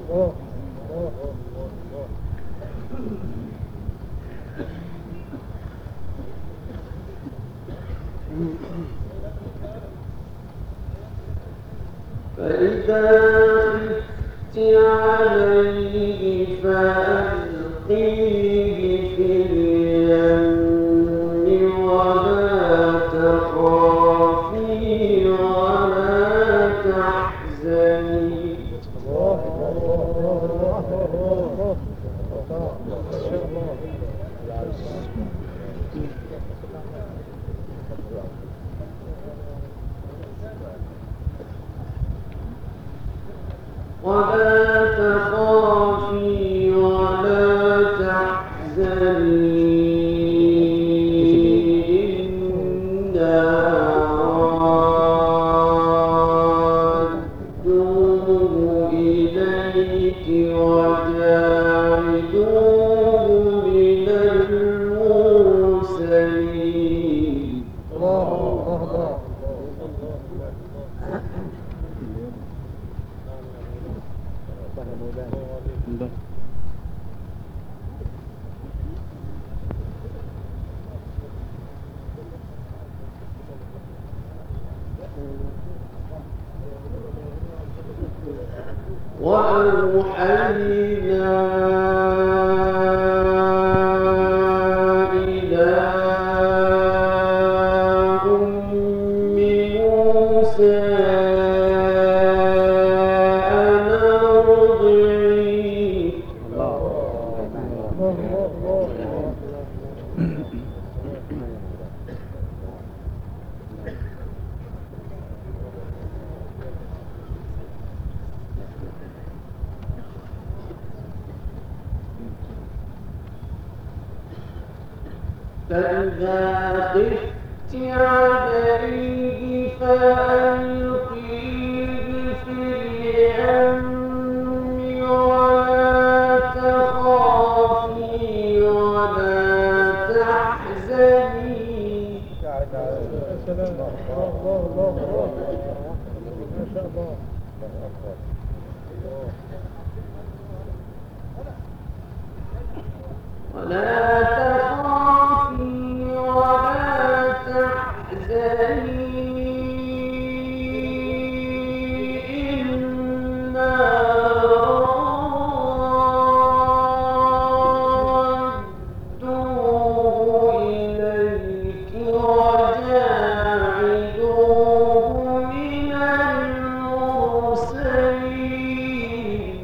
فإذا خفت عليه فألقيه في اليم ولا تخافي ولا تحزني. ولا تخافي ولا تحزني إنا رادوه إليك وجاعلوه من المرسلين. وأوحينا إلى أم موسى أن أرضعيه. فإذا خفت عليه فألقيه في اليم ولا تخافي ولا تحزني. ولا تخافي ولا تحزني إنا رادوه إليك وجاعلوه من المرسلين.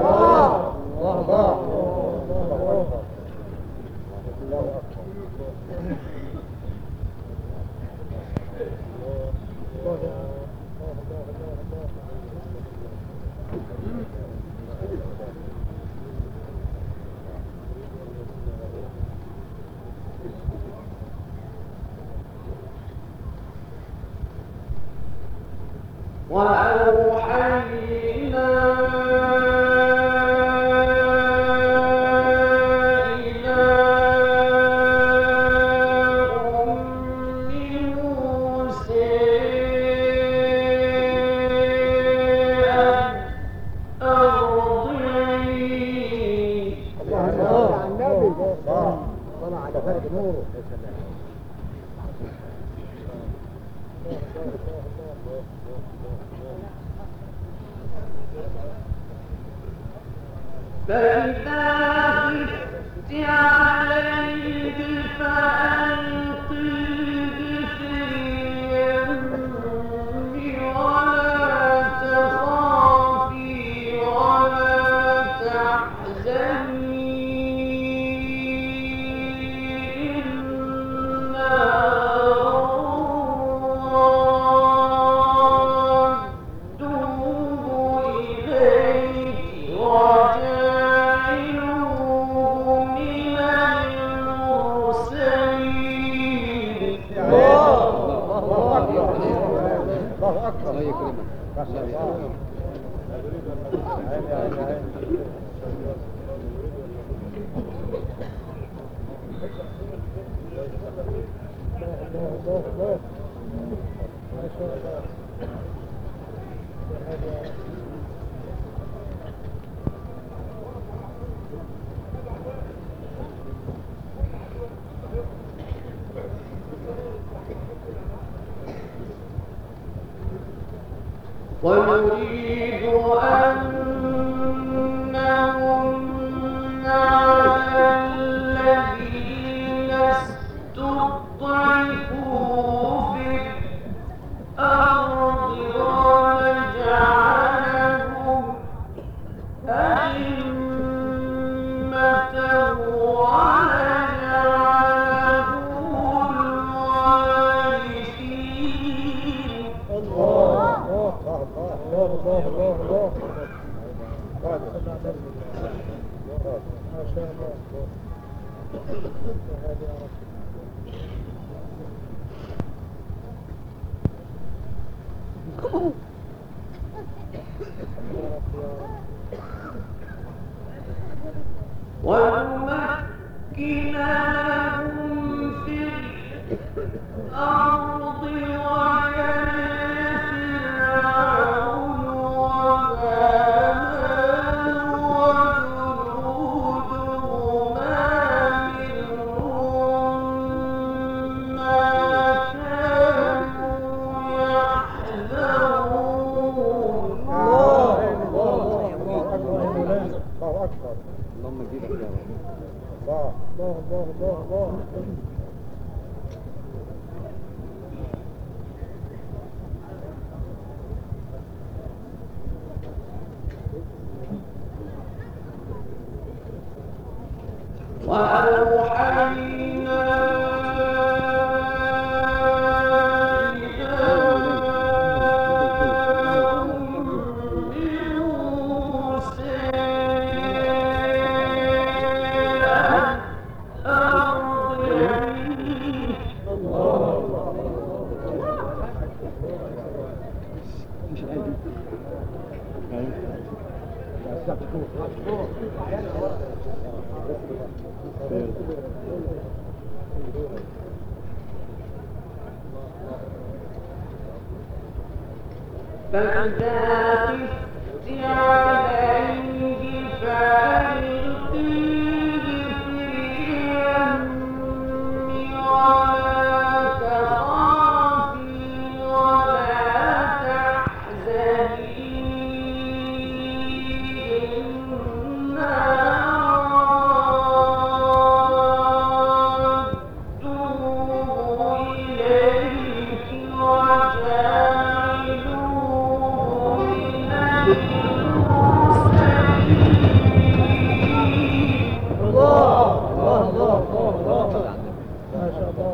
وأوحينا إلى أم موسى أن أرضعيه. طلع على فرد نوره. فإذا خفت عليه فألقيه في اليم ولا تخافي ولا تحزني إنا رادوه إليك وجاعلوه من ونريد أن نمن على الذين استضعفوا في الأرض ونجعلهم أئمة ونجعلهم الوارثين. ما شاء الله. ونمكن لهم في الأرض ويرث فرعون وهامان وجنودهما منهم ما كانوا يحذرون. الله أكبر. اللهم اجيبك يا رب. الله الله الله الله الله. وأوحينا إلى أم موسى أن أرضعيه. مش عادي. فإذا خفت عليه فألقيه في اليم ولا تخافي ولا تحزني إنا رادوه إليك وجاعلوه من المرسلين. الله الله الله الله. ما شاء الله.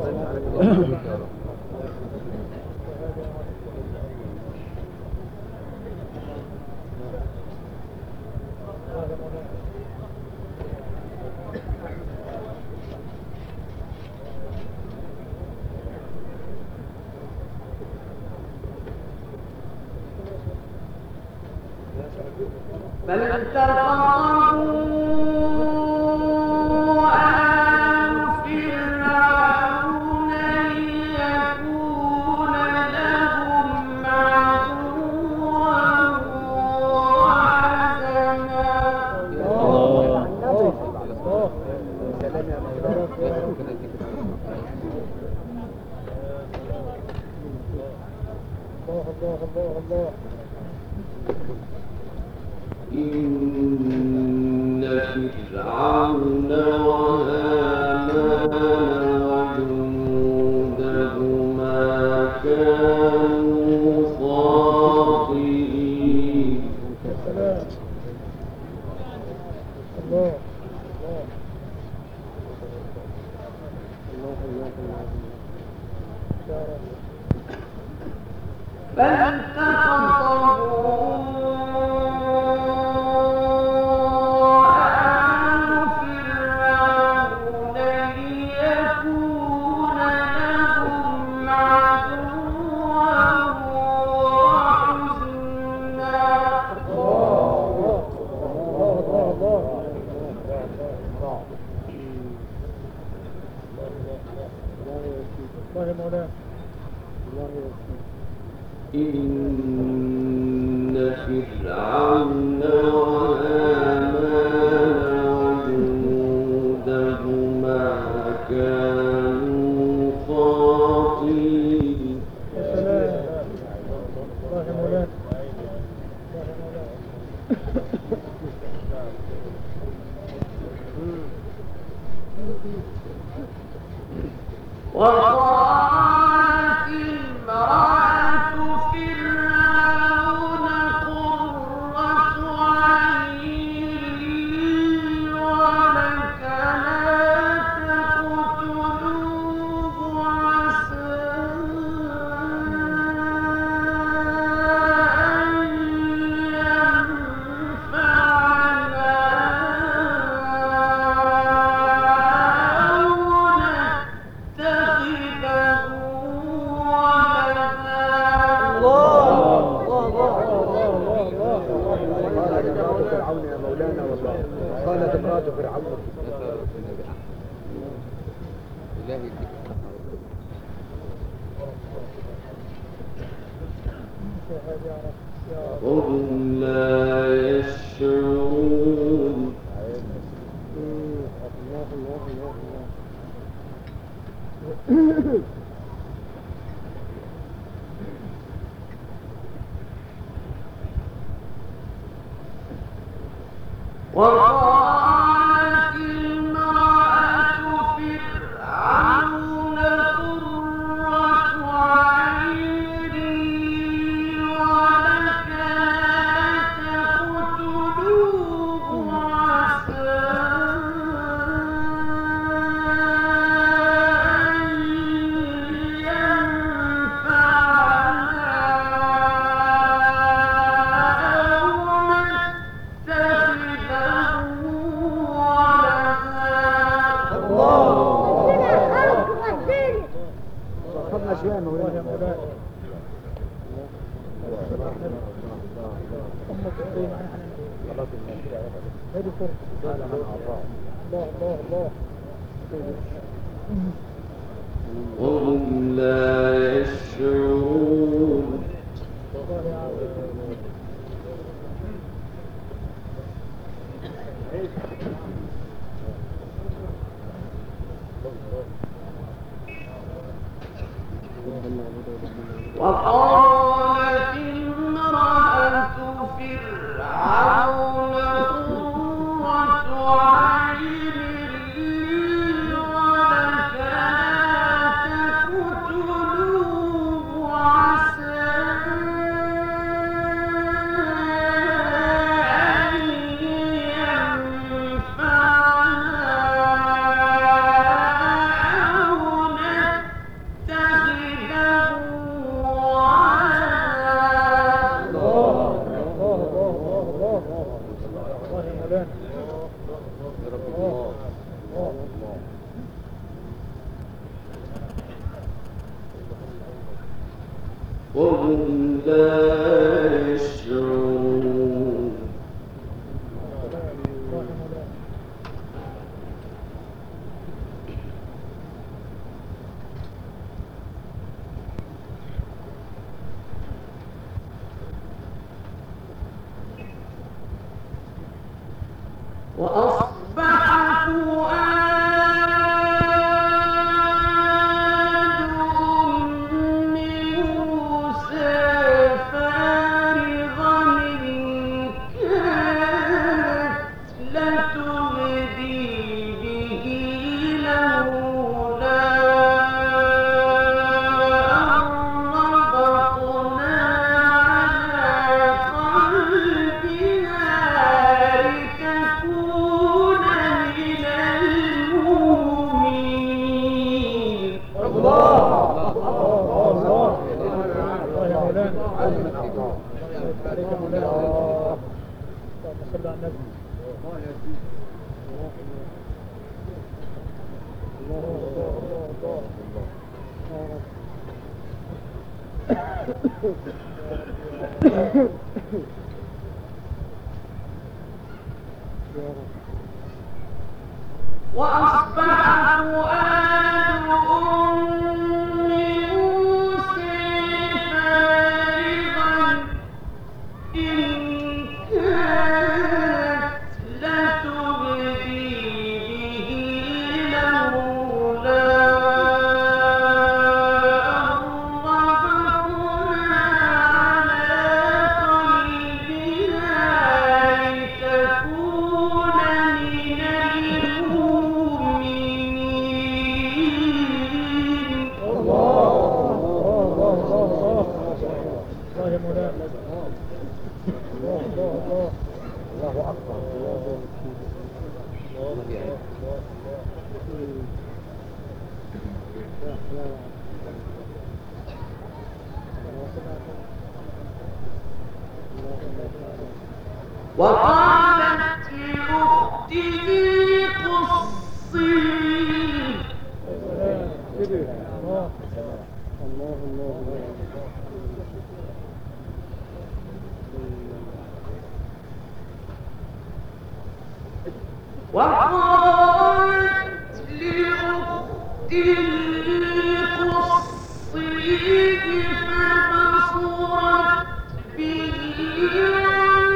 بل التقطه آل فرعون ليكون لهم عدوا وحزنا. الله الله الله. إن فرعون وهامان وجنودهما كانوا خاطئين. السلام. الله الله الله الله. يا رب. فالتقطه الله مولانا. الله يسلمك. إن فرعون وهامان وجنودهما كانوا خاطئين. يا سلام. الله مولانا. وقالت امرأة فرعون قرة عين لي ولك لا تقتلوه عسى أن قالت امرأة فرعون إلهي يديك وهم لا يشعرون وقالت امرأة فرعون قرة عين لي ولك لا تقتلوه عسى أن أخذنا شوية مولانا وهم لا يشعرون وقالت امرأة فرعون قرة عين لي ولك لا تقتلوه عسى أن ينفعنا أو نتخذه وهم لا يشعرون وأصبح فؤاد أم موسى فارغا إن كانت لتبدي به لولا أن ربطنا على قلبها لتكون من المؤمنين. وأصبح فؤاد أم موسى فارغا إن كانت لتبدي به لولا أن ربطنا على قلبها لتكون من المؤمنين. وقالت لأخته قصيه وقالت لأخته قصيه فبصرت به عن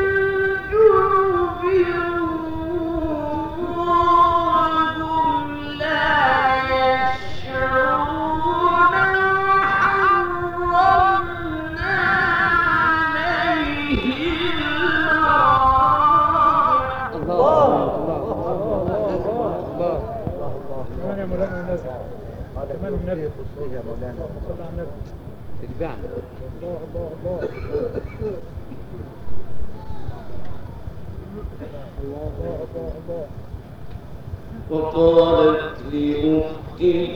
جنب وهم لا يشعرون وحرمنا عليه كمان يا مولانا النبي كمان النبي خصوصي يا مولانا صلى على النبي تتبعنا الله وقالت لأخته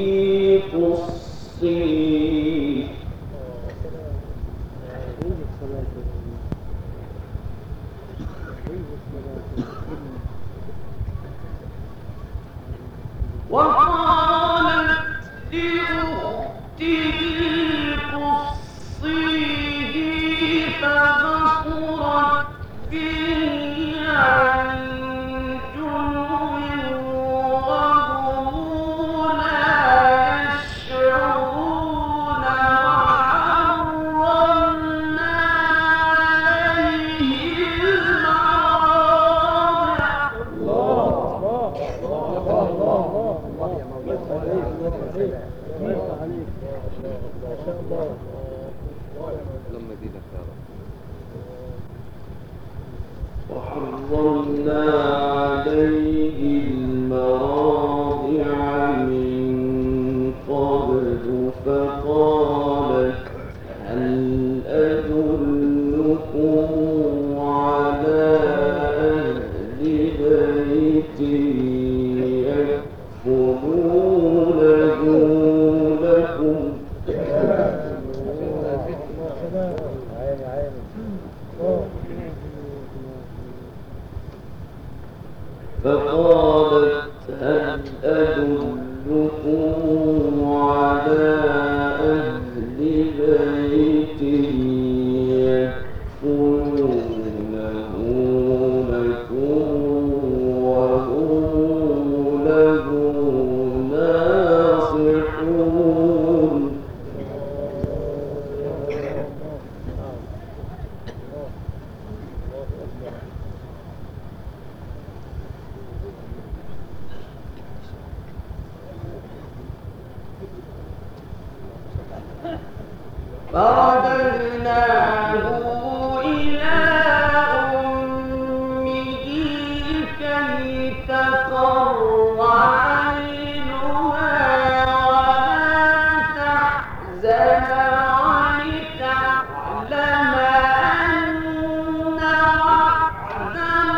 قصيه وقالت لأخته قصيه فبصرت به عن جنب وهم لا يشعرون وحرمنا عليه المراضع لما زيدك يا رب وحرمنا عليه المراضع من قبل فقالت هل أدلكم على أهل بيت يكفلونه لكم عيني عيني فقالت هل أدلكم على أهل بيت يكفلونه لكم وهم له ناصحون فرددناه إلى أمه كي تقر عينها ولا تحزن ولتعلم أن وعد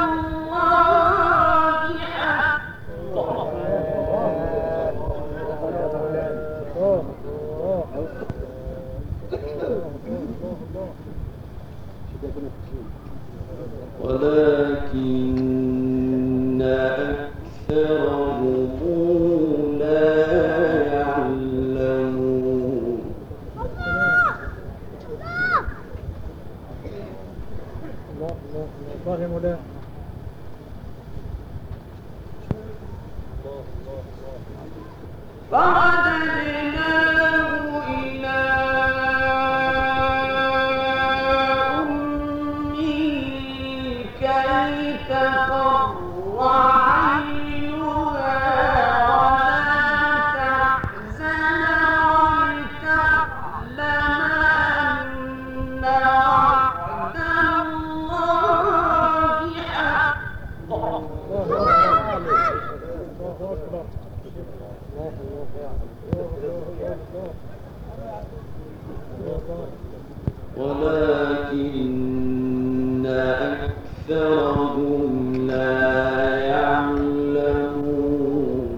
الله ولكن أكثرهم لا يعلمون الله يا مولانا فرددناه إلى أمه كي تقر عينها ولا تحزن ولتعلم أن وعد الله حق ولكن أكثرهم لا يعلمون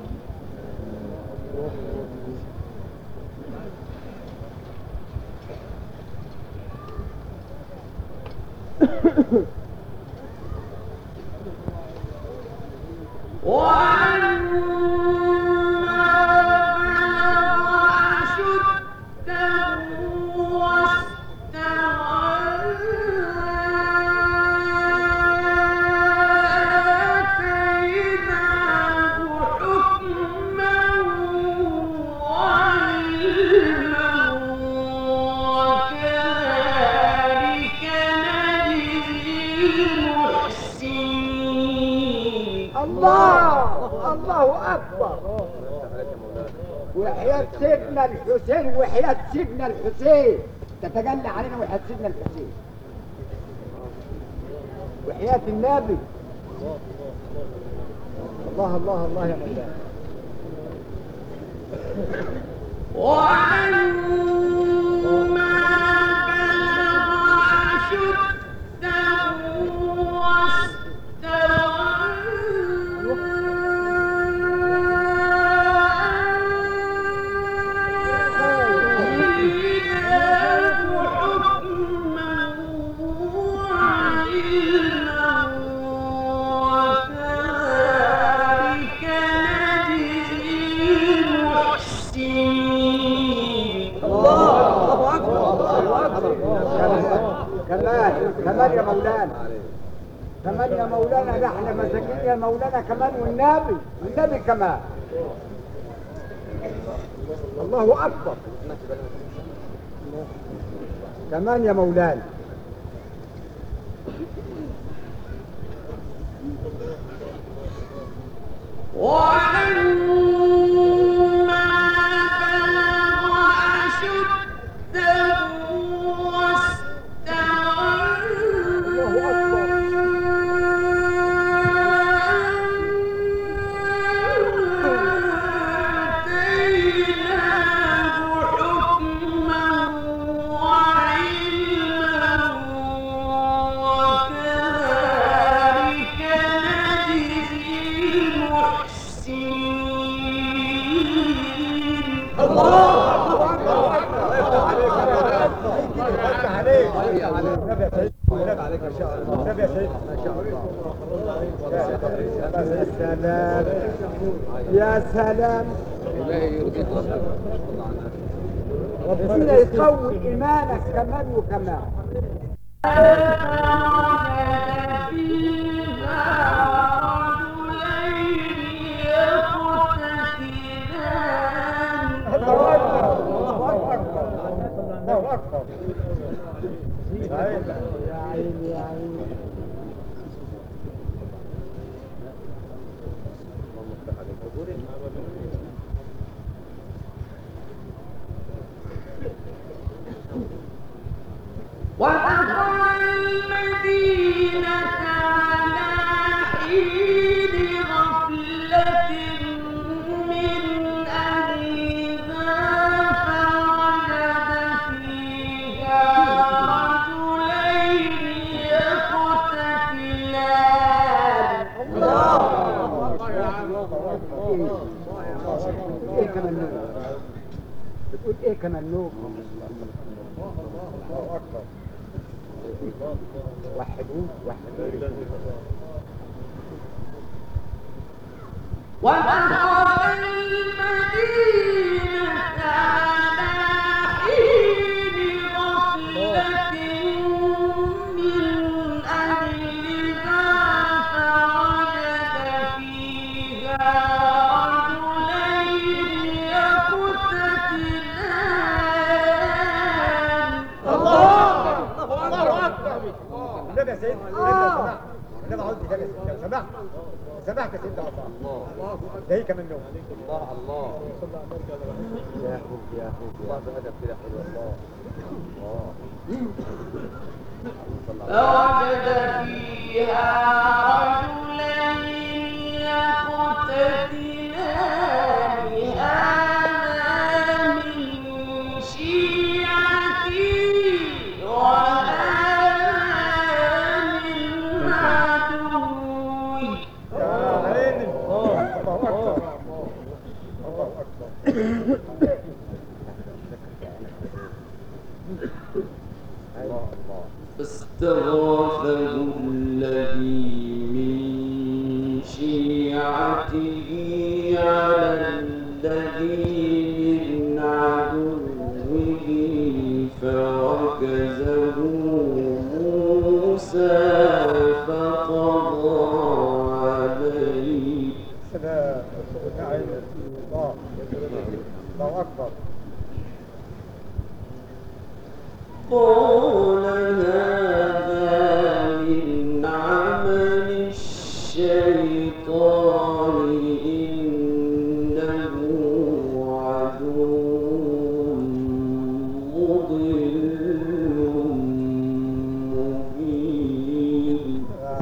الله أكبر. وحياة سيدنا الحسين وحياة سيدنا الحسين تتجلى علينا وحياة سيدنا الحسين وحياة النبي. الله الله الله يا مولانا. كمان يا مولانا، كمان يا مولانا، نحن مساكين يا مولانا كمان، والنبي كمان. الله أكبر. كمان يا مولانا. يا سلام. ربنا يقوي إيمانك كمان وكمان. يا عيني يا عيني. ودخل المدينة على حين غفلة من أهلها فوجد فيها رجلين يقتتلان. ايه كمان نوم؟ بتقول ايه كمان نوم؟ الله أكبر. وحدوه وحدوه. ودخل المدينة على حين غفلة من أهلها فوجد فيها رجلين يقتتلان. الله أكبر. النبي يا سيدي، النبي عاوز يا سيدي، لو سمحت يا سيدي. الله ده هي كمان نوم. الله يا خوف يا خوف الله بهدف كده حلو. فوجد فيها رجلين يقتتلان هذا من شيعته وهذا من عدوه. يا عيني. الله أكبر. الله أكبر. فاستغاثه الذي من شيعته على الذي من عدوه فركزه موسى فقضى عليه. سلام. نعم. الله. الله أكبر. قال هذا من عمل الشيطان إنه عدو مضل مبين.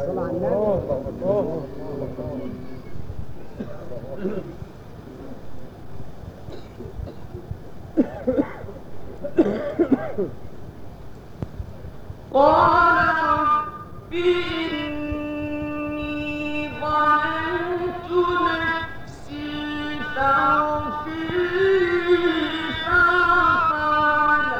قال رب إني ظلمت نفسي فاغفر لي فغفر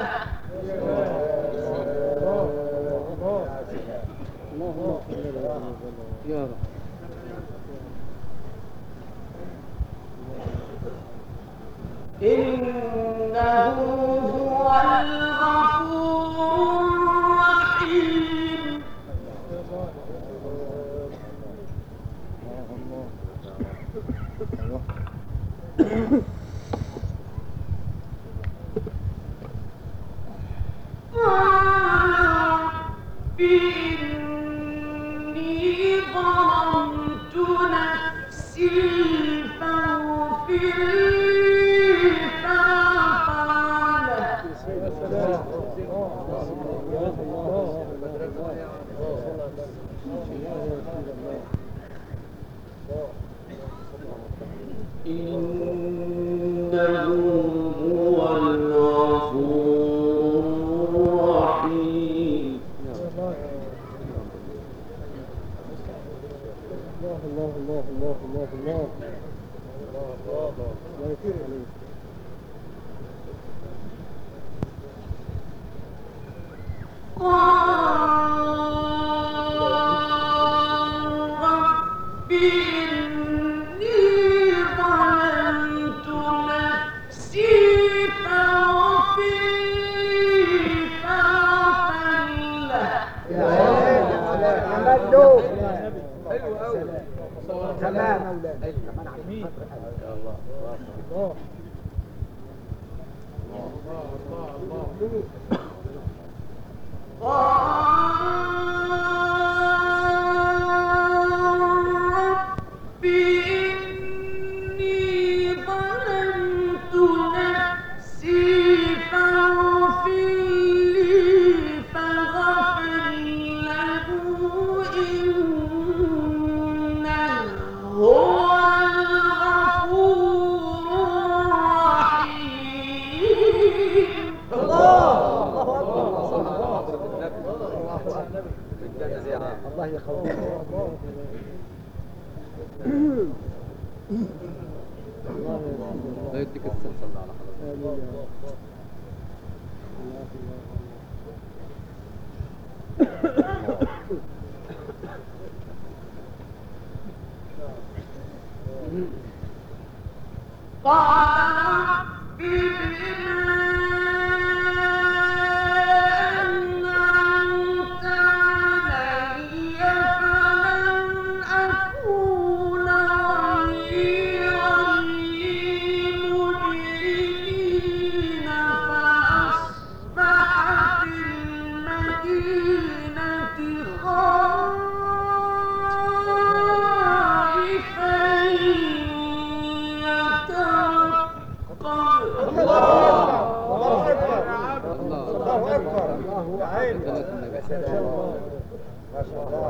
له. يا رب. إنه هو الغفور الرحيم. رب إني ظلمت نفسي فاغفر لي فغفر له. إنه هو الغفور الرحيم. الله الله الله الله الله الله يكفيك عليك. رب إني ظلمت نفسي فاغفر لي فغفر له. يا مجدو. حلو قوي. تمام. يا الله. الله. رب إني ظلمت نفسي فاغفر لي فغفر له إنه هو الغفور الرحيم. الله يخوفك. لا يديك الصلاة. صلى على حضرتك. قال رب بما أنعمت علي فلن أكون ظهيرا للمجرمين فأصبح في المدينة خائفا يترقب. الله أكبر. الله أكبر. يا عيني. يا سلام. ما شاء الله.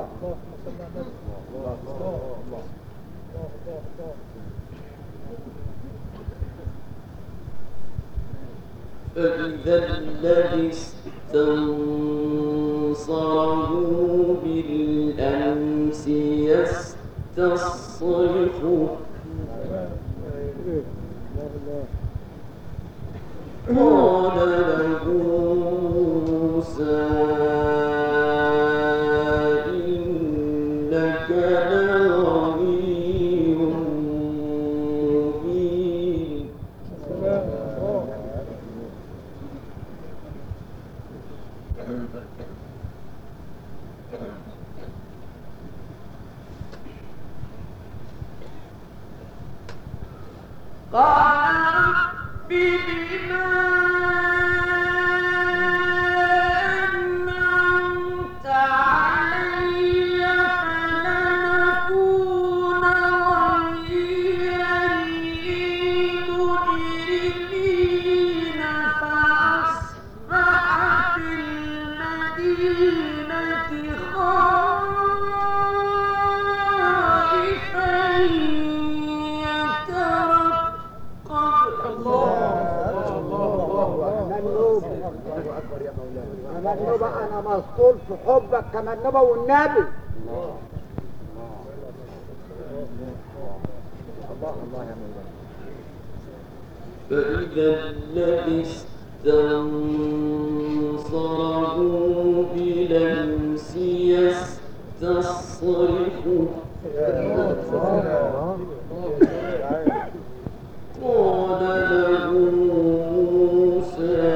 فإذا الذي استنصره بالأمس يستصرخه قال له موسى إنك لغوي كمنوبة أنا مسطول في حبك كمنوبة والنبي. الله يا مولانا. فإذا الذي استنصره بلمس يستصرخه قال له موسى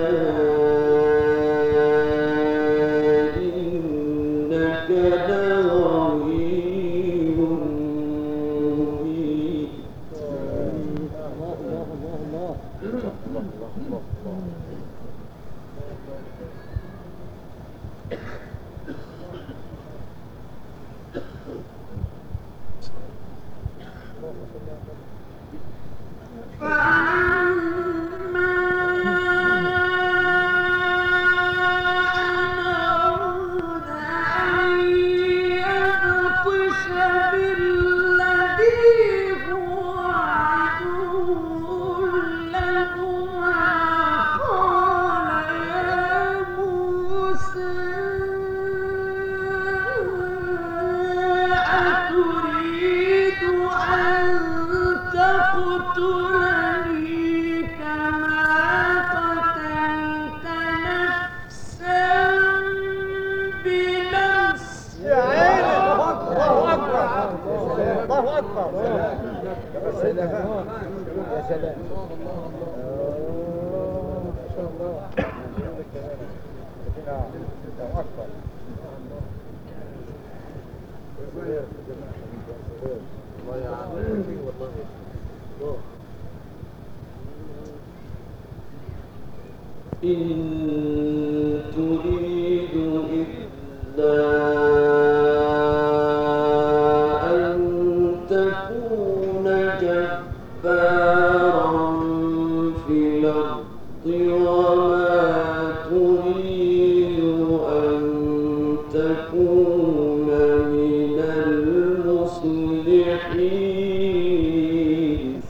إنك لغوي مبين. إن تريد إلا أن تكون جبارا في الأرض وما تريد أن تكون من المصلحين.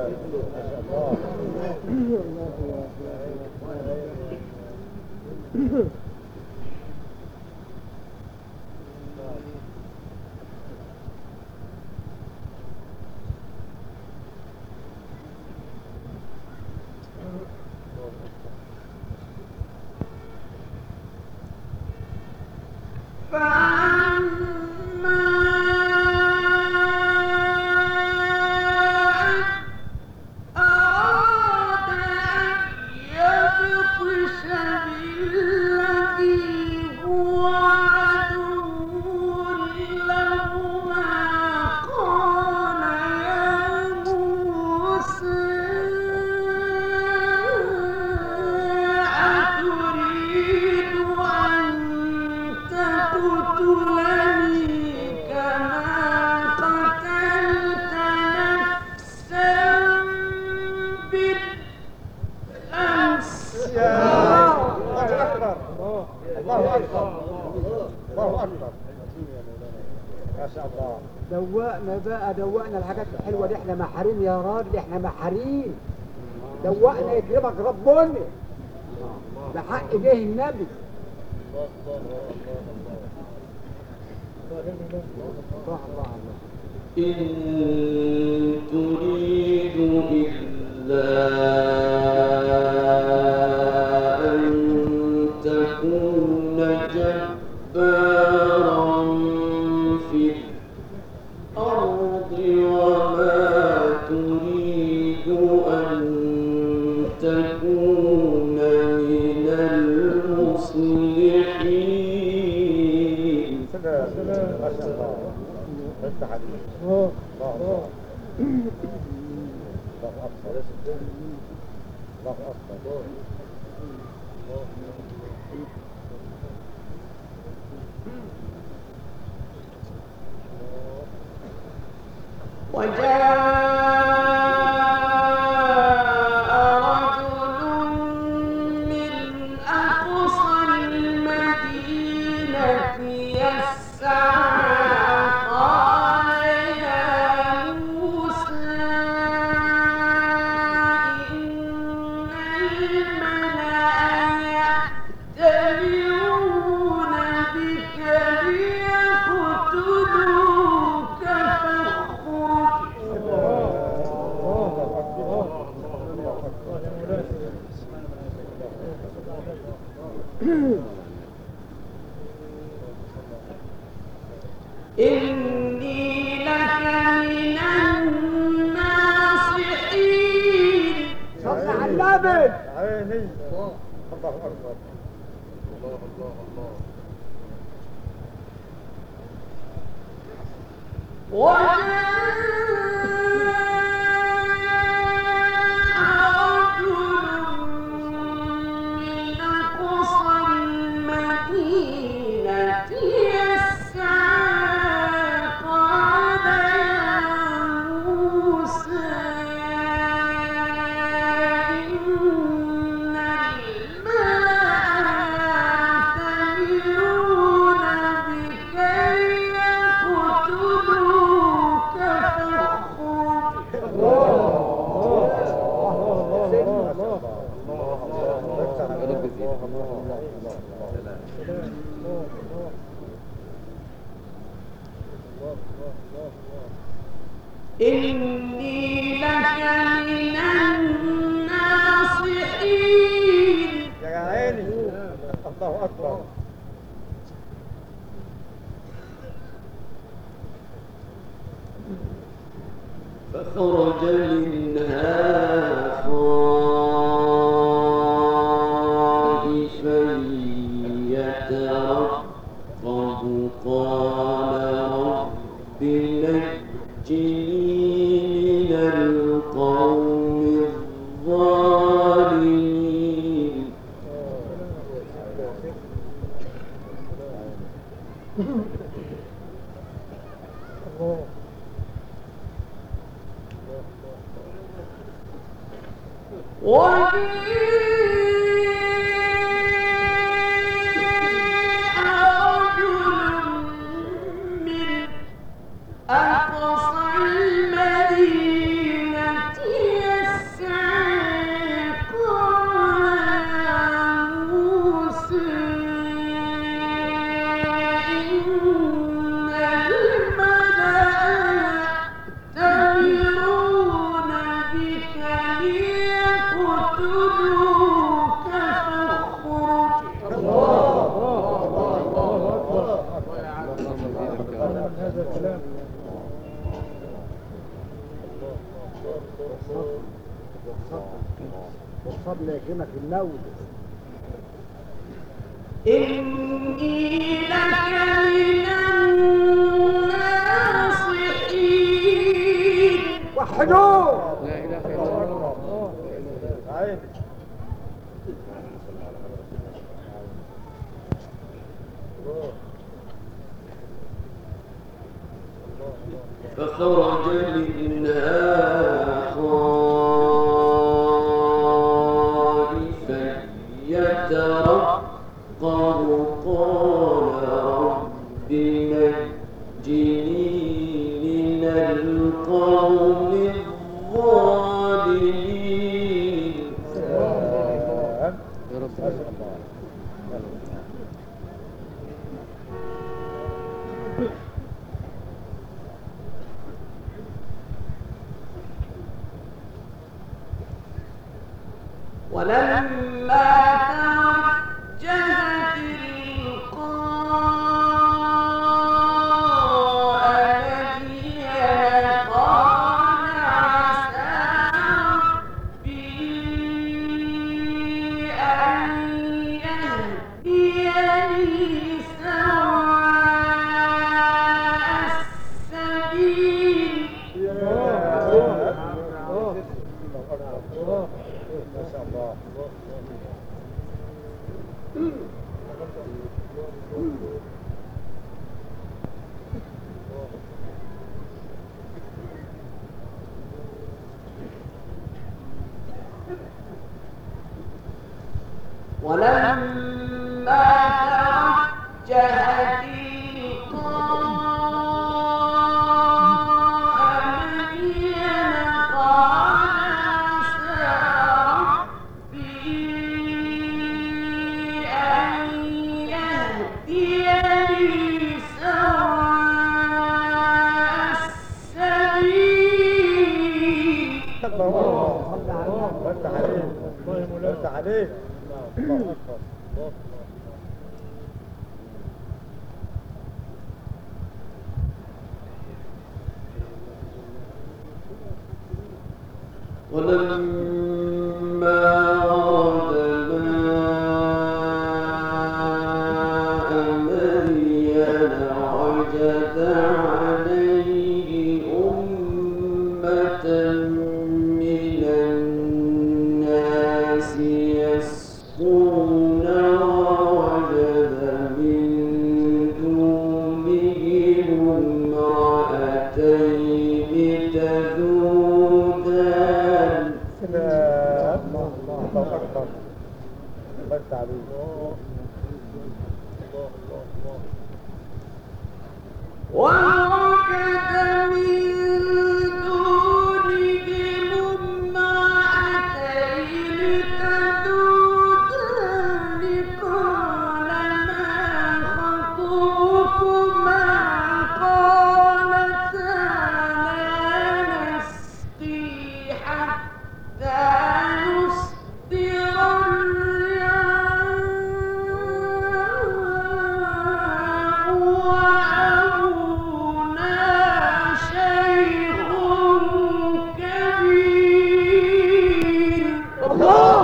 دوقنا بقى، دوقنا الحاجات الحلوة دي. احنا محارين يا راجل، احنا محارين. دوقنا يكرمك ربنا بحق جه النبي. إن تريد إلا أن تكون جبارا في الأرض وما تريد أن تكون من المصلحين. ما شاء الله. الله أكبر الله أكبر إني لك من الناصحين. صل على النبي عيني الله أكبر الله الله الله إني لك من الناصحين. يا عيني الله أكبر فخرج منها خائفا يترقب قال رب نجني من القوم الظالمين. والصبر يكرمك النول. إني لك من الناصحين. وحدوه لا إله إلا الله. عيني فخرج منها خائفا يترقب قال رب نجني من القوم الظالمين. يا رب الله. ولما توجه تلقاء مدين قال عسى ربي أن يهديني سواء السبيل. ما شاء الله. ولما توجه تلقاء مدين قال عسى ربي أن يهديني سواء السبيل. الله فتح عليك، فتح عليك. الله أكبر. ولما ورد ماء مدين وجد عليه أمة من الناس يسقون ووجد من دونهم امرأتين تذودان. الله أكبر. فتح عليك. ووجد من دونهم امرأتين تذودان قال ما خطبكما قالتا لا نسقي حتى يصدر الرعاء وأبونا شيخ كبير. الله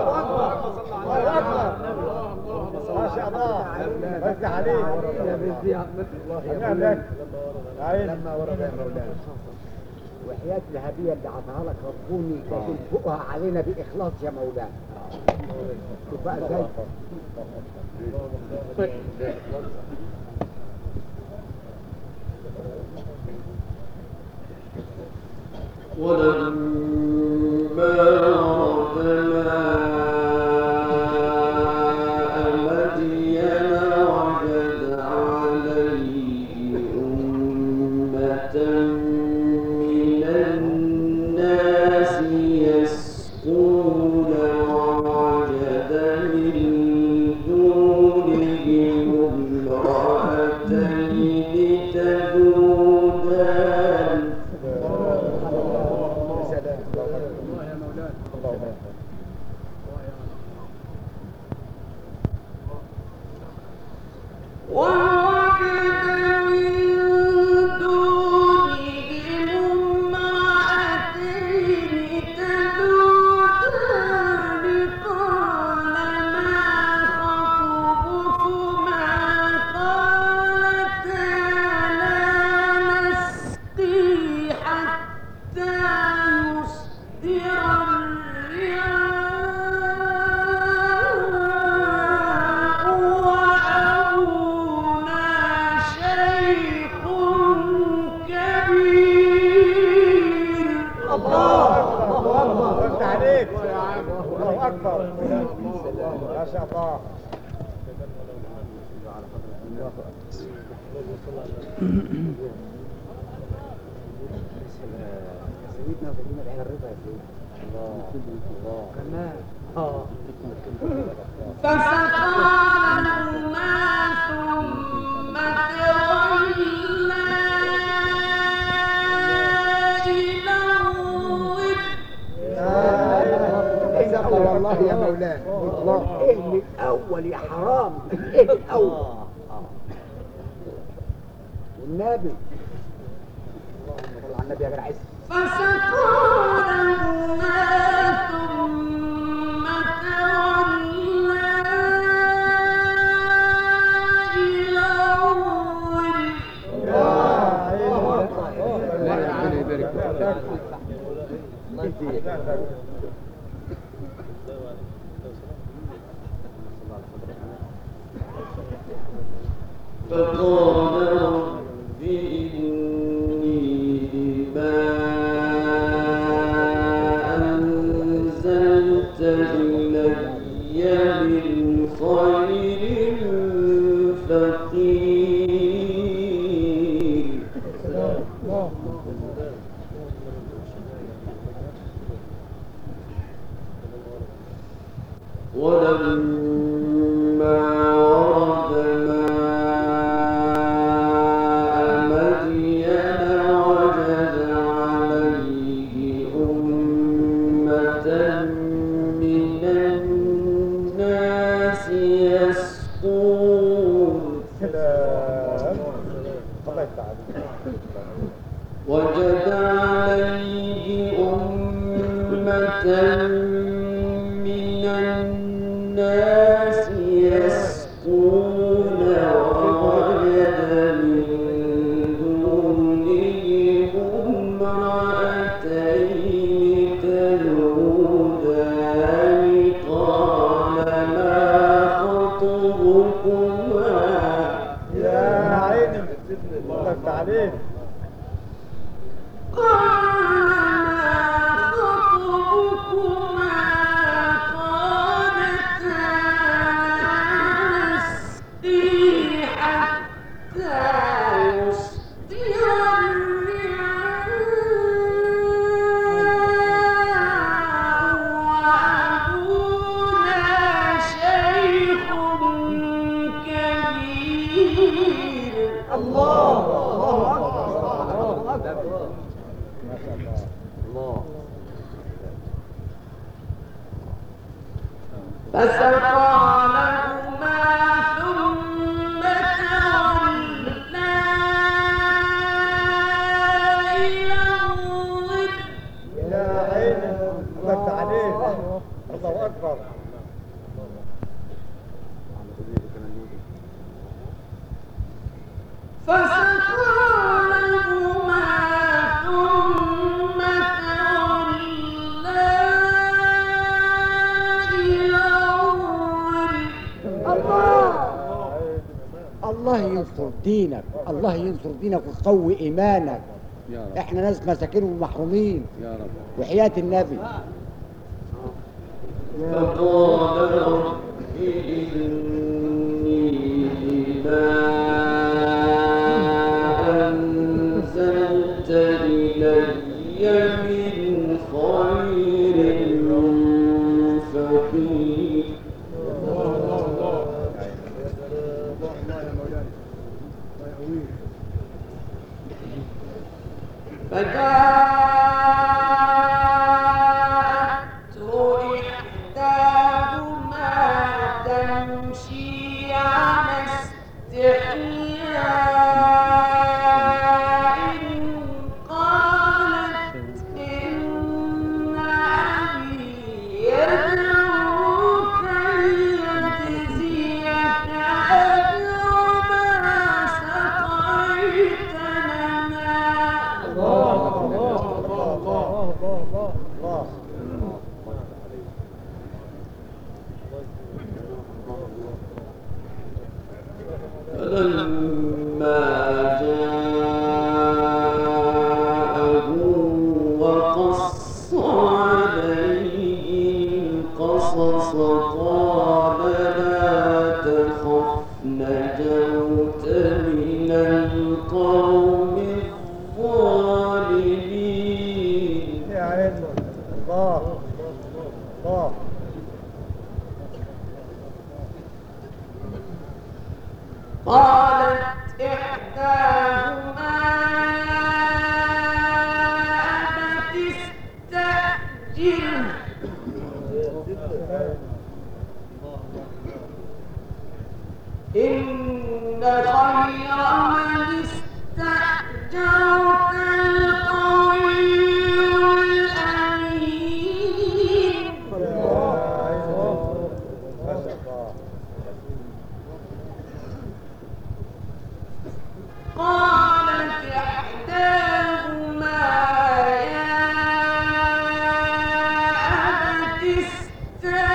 أكبر. ما شاء الله. فتح عليك. الله لما ورد يا مولانا وحياة الهدية اللي عطاها لك ربوني تنفقها علينا بإخلاص يا مولانا. شوف بقى ازاي. ولما ورد ماء مدين وجد عليه أمة من الناس يسقون ووجد من دونهم امرأتين تذودان. سلام. الله يا مولانا. الله أكبر. ووجد من دونهم امرأتين تذودان قال ما خطبكما قالتا لا نسقي حتى يصدر الرعاء وأبونا شيخ كبير. الله أكبر. فتح عليك. الله أكبر. ما شاء الله. سيدنا وسيدنا بعين الرضا يا سيدي. الله كمان فسقى لهما ثم تولى إلى الظل. صدق والله يا مولانا. الله ايه من الاول يا حرام. ايه من الاول والنبي. اللهم صل على النبي يا جدع. فسقى لهما ثم تولى إلى الظل. الله يبارك فيك. فقال رب إني لما أنزلت إلي من خير فقير ولما ورد ماء مدين وجد عليه أمة من الناس يسقون سلام الله يفتح عليك. وجد عليه أمة من الناس يسقون ووجد من دونهم امرأتين تذودان قال ما خطبكما يا عيني الله يفتح عليك. فسقى لهما ثم تولى إلى الظل يا عيني الله يفتح عليك. الله أكبر. فسقى لهما ثم تولى إلى الظل الله ينصر دينك، الله ينصر دينك وتقوي ايمانك. يا رب احنا ناس مساكين ومحرومين يا رب وحياة النبي. فقال رب إني لما أنزلت إلي من خير فقير فجاءته إحداهما تمشي على استحياء قالت إن أبي يدعوك ليجزيك أجر ما سقيت لنا الله. فلما جاءه وقص عليه القصص قال لا تخف نجوت من القوم الظالمين يا عيني الله الله. قالت إحداهما أبت استأجره إن خير من استأجرت القوي الأمين يا عيني ما شاء الله. قالت إحداهما يا أبت استأجره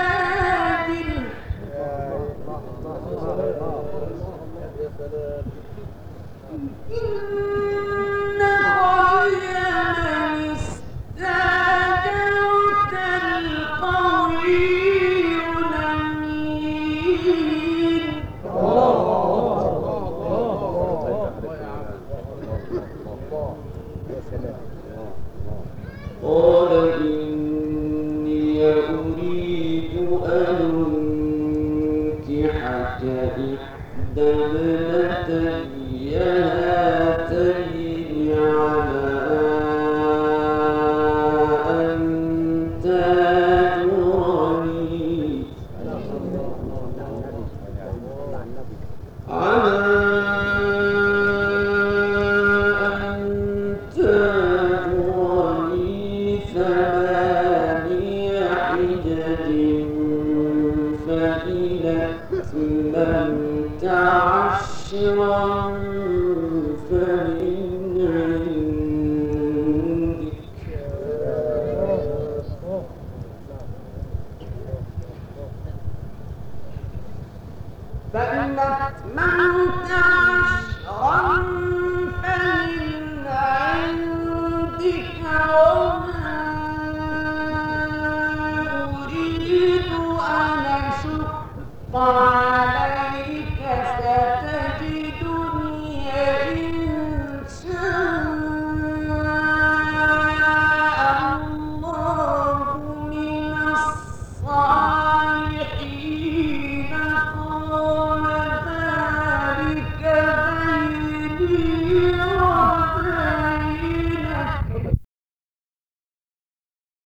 إحدى ابنتي هاتين على أن تأجرني ثماني حجج فإن أتممت عشرا فمن عندك فإن أتممت عشرا فمن عندك وما أريد أن أشق عليك